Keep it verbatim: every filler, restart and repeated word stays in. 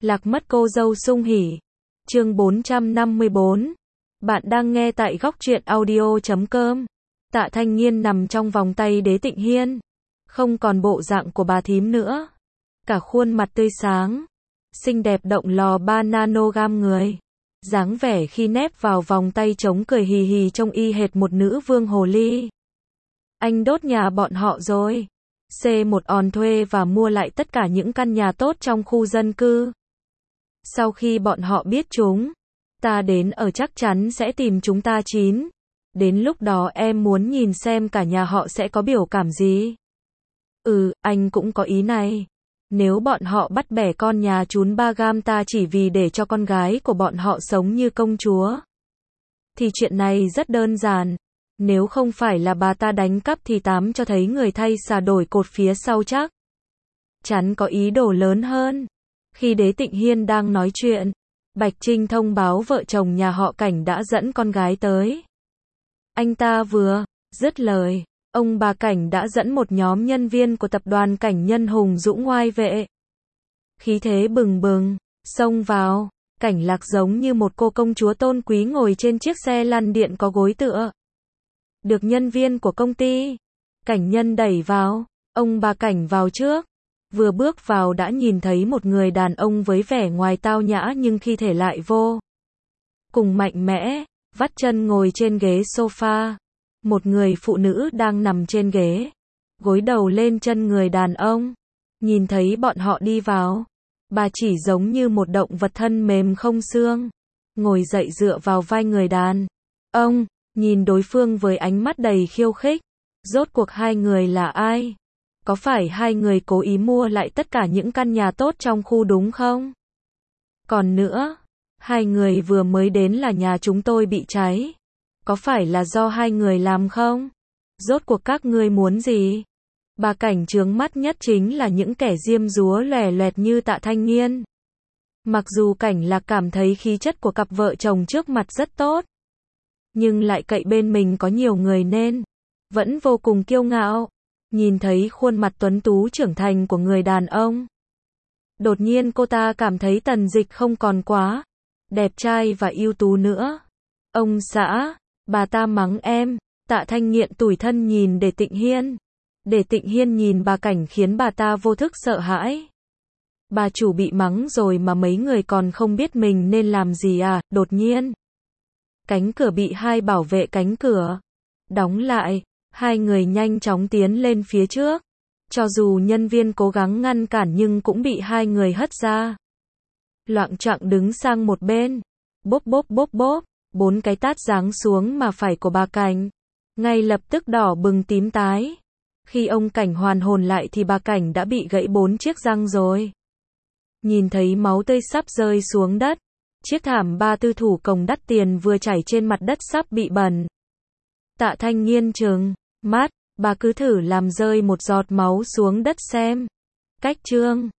Lạc mất cô dâu sung hỉ. Chương bốn trăm năm mươi bốn. Bạn đang nghe tại góc truyện audio chấm com. Tạ Thanh Nghiên nằm trong vòng tay Đế Tịnh Hiên. Không còn bộ dạng của bà thím nữa. Cả khuôn mặt tươi sáng. Xinh đẹp động lò ba nanogam người. Dáng vẻ khi nép vào vòng tay trống cười hì hì trông y hệt một nữ vương hồ ly. Anh đốt nhà bọn họ rồi. xê một on thuê và mua lại tất cả những căn nhà tốt trong khu dân cư. Sau khi bọn họ biết chúng ta đến ở chắc chắn sẽ tìm chúng ta chín. Đến lúc đó em muốn nhìn xem cả nhà họ sẽ có biểu cảm gì. Ừ, anh cũng có ý này. Nếu bọn họ bắt bẻ con nhà chún ba gam ta chỉ vì để cho con gái của bọn họ sống như công chúa, thì chuyện này rất đơn giản. Nếu không phải là bà ta đánh cắp thì tám cho thấy người thay xà đổi cột phía sau chắc chắn có ý đồ lớn hơn. Khi Đế Tịnh Hiên đang nói chuyện, Bạch Trinh thông báo vợ chồng nhà họ Cảnh đã dẫn con gái tới. Anh ta vừa dứt lời, ông bà Cảnh đã dẫn một nhóm nhân viên của tập đoàn Cảnh Nhân hùng dũng oai vệ. Khí thế bừng bừng, xông vào. Cảnh Lạc giống như một cô công chúa tôn quý ngồi trên chiếc xe lăn điện có gối tựa. Được nhân viên của công ty Cảnh Nhân đẩy vào, ông bà Cảnh vào trước. Vừa bước vào đã nhìn thấy một người đàn ông với vẻ ngoài tao nhã nhưng khi thể lại vô cùng mạnh mẽ, vắt chân ngồi trên ghế sofa. Một người phụ nữ đang nằm trên ghế, gối đầu lên chân người đàn ông. Nhìn thấy bọn họ đi vào, bà chỉ giống như một động vật thân mềm không xương, ngồi dậy dựa vào vai người đàn ông, nhìn đối phương với ánh mắt đầy khiêu khích. Rốt cuộc hai người là ai? Có phải hai người cố ý mua lại tất cả những căn nhà tốt trong khu đúng không? Còn nữa, hai người vừa mới đến là nhà chúng tôi bị cháy. Có phải là do hai người làm không? Rốt cuộc các ngươi muốn gì? Bà Cảnh chướng mắt nhất chính là những kẻ diêm dúa lòe loẹt như Tạ Thanh Nghiên. Mặc dù Cảnh Lạc cảm thấy khí chất của cặp vợ chồng trước mặt rất tốt, nhưng lại cậy bên mình có nhiều người nên vẫn vô cùng kiêu ngạo. Nhìn thấy khuôn mặt tuấn tú trưởng thành của người đàn ông, đột nhiên cô ta cảm thấy Tần Dịch không còn quá đẹp trai và ưu tú nữa. Ông xã, bà ta mắng em. Tạ Thanh Nghiện tủi thân nhìn Đế Tịnh Hiên. Đế Tịnh Hiên nhìn bà Cảnh khiến bà ta vô thức sợ hãi. Bà chủ bị mắng rồi mà mấy người còn không biết mình nên làm gì à? Đột nhiên, cánh cửa bị hai bảo vệ cánh cửa đóng lại. Hai người nhanh chóng tiến lên phía trước. Cho dù nhân viên cố gắng ngăn cản nhưng cũng bị hai người hất ra. Loạng choạng đứng sang một bên. Bốp bốp bốp bốp. Bốn cái tát giáng xuống mà phải của bà Cảnh ngay lập tức đỏ bừng tím tái. Khi ông Cảnh hoàn hồn lại thì bà Cảnh đã bị gãy bốn chiếc răng rồi. Nhìn thấy máu tươi sắp rơi xuống đất. Chiếc thảm ba tư thủ công đắt tiền vừa chảy trên mặt đất sắp bị bẩn. Tạ Thanh Nghiên trừng mắt, bà cứ thử làm rơi một giọt máu xuống đất xem. Cách trương